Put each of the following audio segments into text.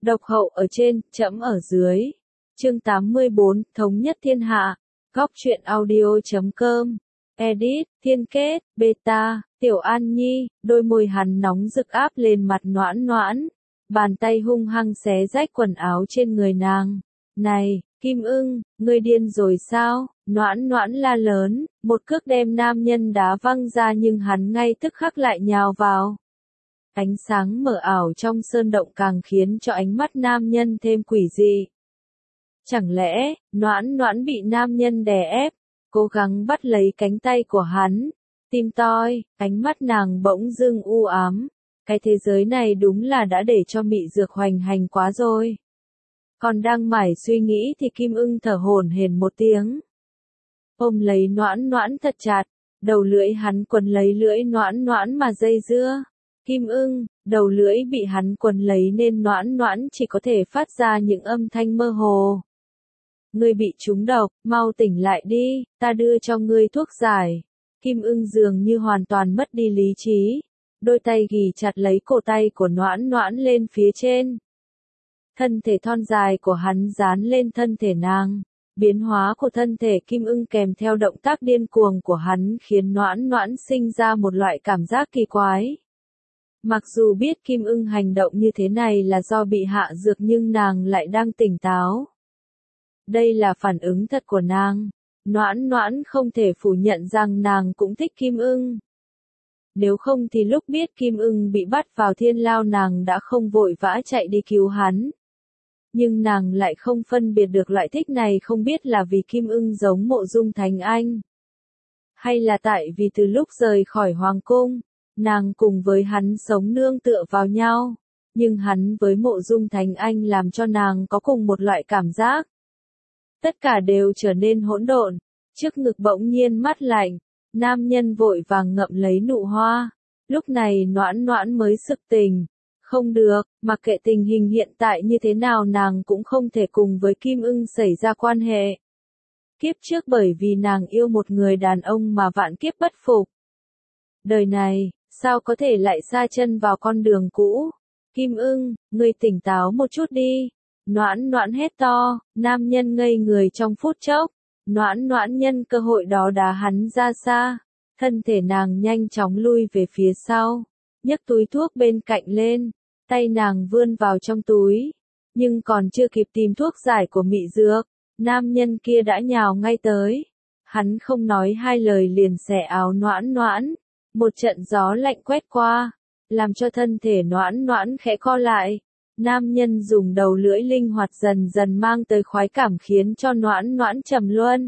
Độc hậu ở trên, trẫm ở dưới. Chương 84, Thống nhất thiên hạ. Góc truyện audio.com. Edit, Thiên Kết, Beta, Tiểu An Nhi, đôi môi hắn nóng rực áp lên mặt Noãn Noãn. Bàn tay hung hăng xé rách quần áo trên người nàng. Này, Kim Ưng, ngươi điên rồi sao? Noãn Noãn la lớn, một cước đem nam nhân đá văng ra nhưng hắn ngay tức khắc lại nhào vào. Ánh sáng mờ ảo trong sơn động càng khiến cho ánh mắt nam nhân thêm quỷ dị. Chẳng lẽ, Noãn Noãn bị nam nhân đè ép, cố gắng bắt lấy cánh tay của hắn, tim toi, ánh mắt nàng bỗng dưng u ám. Cái thế giới này đúng là đã để cho mị dược hoành hành quá rồi. Còn đang mải suy nghĩ thì Kim Ưng thở hổn hển một tiếng. Ôm lấy Noãn Noãn thật chặt, đầu lưỡi hắn quấn lấy lưỡi Noãn Noãn mà dây dưa. Kim Ưng, đầu lưỡi bị hắn quấn lấy nên Noãn Noãn chỉ có thể phát ra những âm thanh mơ hồ. Ngươi bị trúng độc, mau tỉnh lại đi, ta đưa cho ngươi thuốc giải. Kim Ưng dường như hoàn toàn mất đi lý trí. Đôi tay ghì chặt lấy cổ tay của Noãn Noãn lên phía trên. Thân thể thon dài của hắn dán lên thân thể nàng. Biến hóa của thân thể Kim Ưng kèm theo động tác điên cuồng của hắn khiến Noãn Noãn sinh ra một loại cảm giác kỳ quái. Mặc dù biết Kim Ưng hành động như thế này là do bị hạ dược nhưng nàng lại đang tỉnh táo. Đây là phản ứng thật của nàng. Noãn Noãn không thể phủ nhận rằng nàng cũng thích Kim Ưng. Nếu không thì lúc biết Kim Ưng bị bắt vào thiên lao nàng đã không vội vã chạy đi cứu hắn. Nhưng nàng lại không phân biệt được loại thích này, không biết là vì Kim Ưng giống Mộ Dung Thánh Anh. Hay là tại vì từ lúc rời khỏi Hoàng Cung, nàng cùng với hắn sống nương tựa vào nhau. Nhưng hắn với Mộ Dung Thánh Anh làm cho nàng có cùng một loại cảm giác. Tất cả đều trở nên hỗn độn, trước ngực bỗng nhiên mát lạnh, nam nhân vội vàng ngậm lấy nụ hoa. Lúc này Noãn Noãn mới sực tỉnh. Không được, mặc kệ tình hình hiện tại như thế nào nàng cũng không thể cùng với Kim Ưng xảy ra quan hệ. Kiếp trước bởi vì nàng yêu một người đàn ông mà vạn kiếp bất phục. Đời này, sao có thể lại sa chân vào con đường cũ? Kim Ưng, ngươi tỉnh táo một chút đi. Noãn Noãn hét to, nam nhân ngây người trong phút chốc. Noãn Noãn nhân cơ hội đó đá hắn ra xa. Thân thể nàng nhanh chóng lui về phía sau. Nhấc túi thuốc bên cạnh lên. Tay nàng vươn vào trong túi. Nhưng còn chưa kịp tìm thuốc giải của mị dược. Nam nhân kia đã nhào ngay tới. Hắn không nói hai lời liền xẻ áo Noãn Noãn. Một trận gió lạnh quét qua. Làm cho thân thể Noãn Noãn khẽ co lại. Nam nhân dùng đầu lưỡi linh hoạt dần dần mang tới khoái cảm khiến cho Noãn Noãn trầm luân.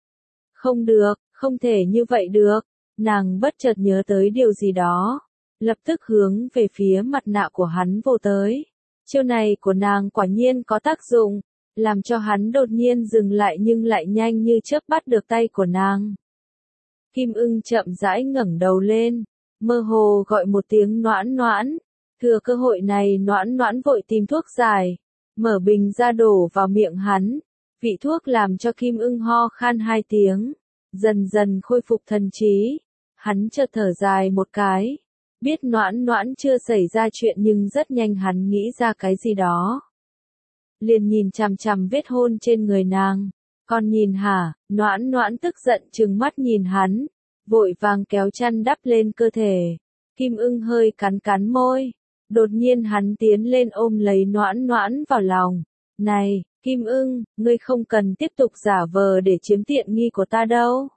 Không được, không thể như vậy được. Nàng bất chợt nhớ tới điều gì đó. Lập tức hướng về phía mặt nạ của hắn vồ tới. Chiêu này của nàng quả nhiên có tác dụng. Làm cho hắn đột nhiên dừng lại nhưng lại nhanh như chớp bắt được tay của nàng. Kim Ưng chậm rãi ngẩng đầu lên. Mơ hồ gọi một tiếng Noãn Noãn. Thừa cơ hội này Noãn Noãn vội tìm thuốc giải. Mở bình ra đổ vào miệng hắn. Vị thuốc làm cho Kim Ưng ho khan 2 tiếng. Dần dần khôi phục thần trí. Hắn chợt thở dài một cái. Biết Noãn Noãn chưa xảy ra chuyện nhưng rất nhanh hắn nghĩ ra cái gì đó. Liền nhìn chằm chằm vết hôn trên người nàng. Còn nhìn hả? Noãn Noãn tức giận trừng mắt nhìn hắn. Vội vàng kéo chăn đắp lên cơ thể. Kim Ưng hơi cắn cắn môi. Đột nhiên hắn tiến lên ôm lấy Noãn Noãn vào lòng. Này, Kim Ưng, ngươi không cần tiếp tục giả vờ để chiếm tiện nghi của ta đâu.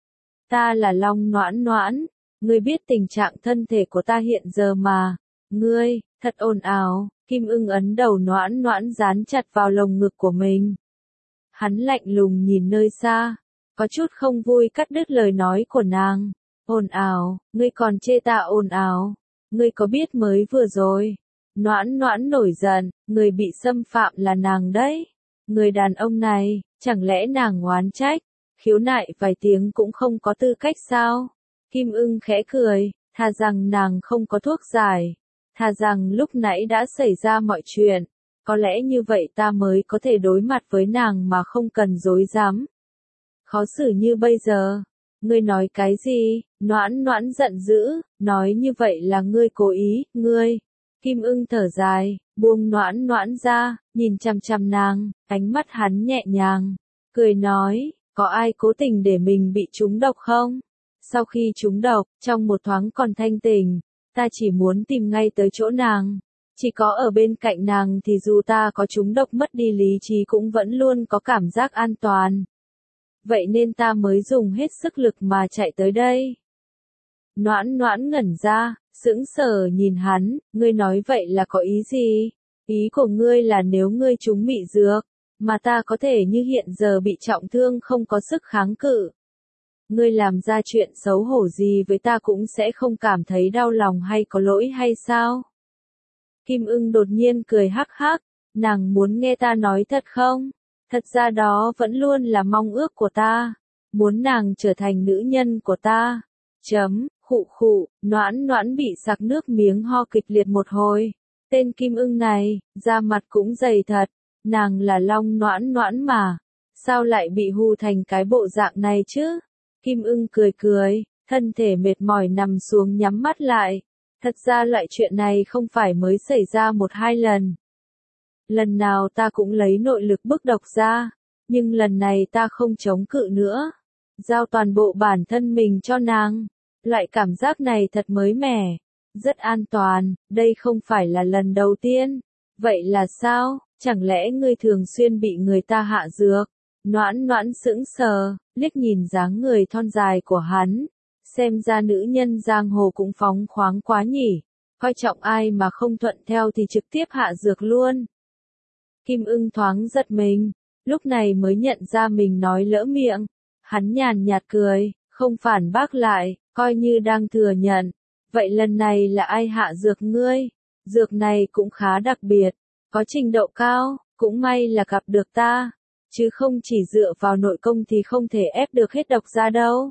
Ta là Long Noãn Noãn. Ngươi biết tình trạng thân thể của ta hiện giờ mà. Ngươi, thật ồn ào. Kim Ưng ấn đầu Noãn Noãn dán chặt vào lồng ngực của mình. Hắn lạnh lùng nhìn nơi xa. Có chút không vui cắt đứt lời nói của nàng. Ồn ào, ngươi còn chê ta ồn ào. Ngươi có biết mới vừa rồi. Noãn Noãn nổi giận, người bị xâm phạm là nàng đấy. Người đàn ông này, chẳng lẽ nàng oán trách, khiếu nại vài tiếng cũng không có tư cách sao? Kim Ưng khẽ cười, thà rằng nàng không có thuốc giải. Thà rằng lúc nãy đã xảy ra mọi chuyện. Có lẽ như vậy ta mới có thể đối mặt với nàng mà không cần dối dám. Khó xử như bây giờ. Ngươi nói cái gì? Noãn Noãn giận dữ, nói như vậy là ngươi cố ý, ngươi. Kim Ưng thở dài, buông Noãn Noãn ra, nhìn chằm chằm nàng, ánh mắt hắn nhẹ nhàng, cười nói, có ai cố tình để mình bị trúng độc không? Sau khi trúng độc, trong một thoáng còn thanh tỉnh, ta chỉ muốn tìm ngay tới chỗ nàng. Chỉ có ở bên cạnh nàng thì dù ta có trúng độc mất đi lý trí cũng vẫn luôn có cảm giác an toàn. Vậy nên ta mới dùng hết sức lực mà chạy tới đây. Noãn Noãn ngẩn ra, sững sờ nhìn hắn, ngươi nói vậy là có ý gì? Ý của ngươi là nếu ngươi trúng mị dược, mà ta có thể như hiện giờ bị trọng thương không có sức kháng cự. Ngươi làm ra chuyện xấu hổ gì với ta cũng sẽ không cảm thấy đau lòng hay có lỗi hay sao? Kim Ưng đột nhiên cười hắc hắc, nàng muốn nghe ta nói thật không? Thật ra đó vẫn luôn là mong ước của ta, muốn nàng trở thành nữ nhân của ta. Khụ khụ, Noãn Noãn bị sặc nước miếng ho kịch liệt một hồi. Tên Kim Ưng này, da mặt cũng dày thật, nàng là Long Noãn Noãn mà, sao lại bị hù thành cái bộ dạng này chứ? Kim Ưng cười cười, thân thể mệt mỏi nằm xuống nhắm mắt lại. Thật ra loại chuyện này không phải mới xảy ra một hai lần. Lần nào ta cũng lấy nội lực bức độc ra, nhưng lần này ta không chống cự nữa. Giao toàn bộ bản thân mình cho nàng. Loại cảm giác này thật mới mẻ, rất an toàn, đây không phải là lần đầu tiên. Vậy là sao, chẳng lẽ ngươi thường xuyên bị người ta hạ dược? Noãn Noãn sững sờ, liếc nhìn dáng người thon dài của hắn. Xem ra nữ nhân giang hồ cũng phóng khoáng quá nhỉ, coi trọng ai mà không thuận theo thì trực tiếp hạ dược luôn. Kim Ưng thoáng giật mình, lúc này mới nhận ra mình nói lỡ miệng. Hắn nhàn nhạt cười, không phản bác lại, coi như đang thừa nhận. Vậy lần này là ai hạ dược ngươi? Dược này cũng khá đặc biệt, có trình độ cao, cũng may là gặp được ta. Chứ không chỉ dựa vào nội công thì không thể ép được hết độc ra đâu.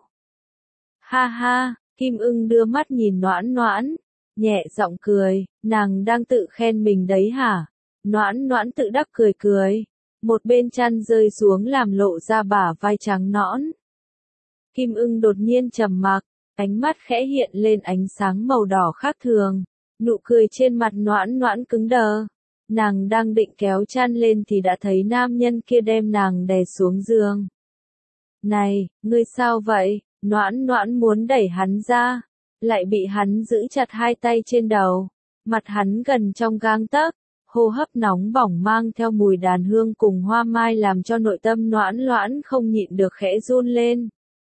Ha ha, Kim Ưng đưa mắt nhìn Noãn Noãn, nhẹ giọng cười, nàng đang tự khen mình đấy hả? Noãn Noãn tự đắc cười cười, một bên chăn rơi xuống làm lộ ra bả vai trắng nõn. Kim Ưng đột nhiên trầm mặc, ánh mắt khẽ hiện lên ánh sáng màu đỏ khác thường, nụ cười trên mặt Noãn Noãn cứng đờ. Nàng đang định kéo chăn lên thì đã thấy nam nhân kia đem nàng đè xuống giường. Này, ngươi sao vậy? Noãn Noãn muốn đẩy hắn ra, lại bị hắn giữ chặt hai tay trên đầu, mặt hắn gần trong gang tấc, hô hấp nóng bỏng mang theo mùi đàn hương cùng hoa mai làm cho nội tâm Noãn Noãn không nhịn được khẽ run lên.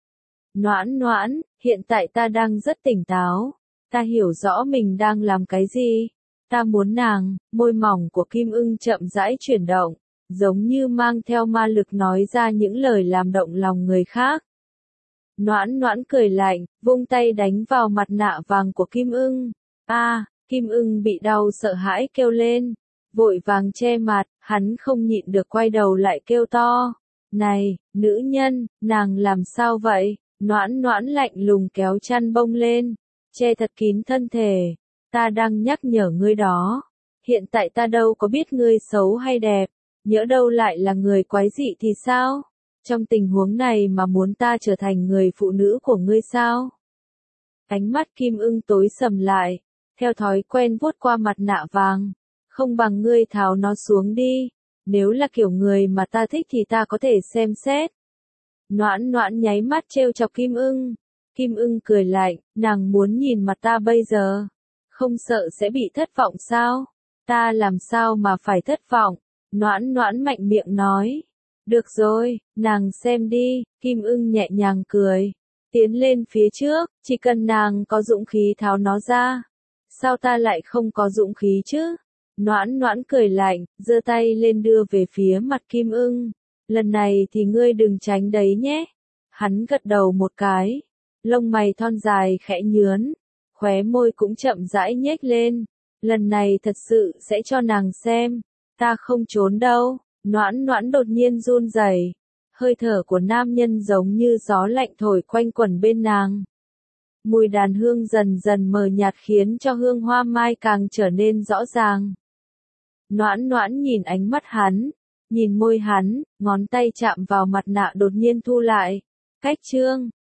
Noãn Noãn, hiện tại ta đang rất tỉnh táo, ta hiểu rõ mình đang làm cái gì. Ta muốn nàng, môi mỏng của Kim Ưng chậm rãi chuyển động, giống như mang theo ma lực nói ra những lời làm động lòng người khác. Noãn Noãn cười lạnh, vung tay đánh vào mặt nạ vàng của Kim Ưng. Kim Ưng bị đau sợ hãi kêu lên, vội vàng che mặt, hắn không nhịn được quay đầu lại kêu to. Này, nữ nhân, nàng làm sao vậy? Noãn Noãn lạnh lùng kéo chăn bông lên, che thật kín thân thể. Ta đang nhắc nhở ngươi đó. Hiện tại ta đâu có biết ngươi xấu hay đẹp, nhỡ đâu lại là người quái dị thì sao? Trong tình huống này mà muốn ta trở thành người phụ nữ của ngươi sao? Ánh mắt Kim Ưng tối sầm lại, theo thói quen vuốt qua mặt nạ vàng. Không bằng ngươi tháo nó xuống đi, nếu là kiểu người mà ta thích thì ta có thể xem xét. Noãn Noãn nháy mắt trêu chọc Kim Ưng. Kim Ưng cười lạnh, nàng muốn nhìn mặt ta bây giờ. Không sợ sẽ bị thất vọng sao? Ta làm sao mà phải thất vọng? Noãn Noãn mạnh miệng nói. Được rồi, nàng xem đi, Kim Ưng nhẹ nhàng cười. Tiến lên phía trước, chỉ cần nàng có dũng khí tháo nó ra. Sao ta lại không có dũng khí chứ? Noãn Noãn cười lạnh, giơ tay lên đưa về phía mặt Kim Ưng. Lần này thì ngươi đừng tránh đấy nhé. Hắn gật đầu một cái. Lông mày thon dài khẽ nhướn. Khóe môi cũng chậm rãi nhếch lên. Lần này thật sự sẽ cho nàng xem. Ta không trốn đâu. Noãn Noãn đột nhiên run rẩy. Hơi thở của nam nhân giống như gió lạnh thổi quanh quẩn bên nàng. Mùi đàn hương dần dần mờ nhạt khiến cho hương hoa mai càng trở nên rõ ràng. Noãn Noãn nhìn ánh mắt hắn, nhìn môi hắn, ngón tay chạm vào mặt nạ đột nhiên thu lại. Cách chương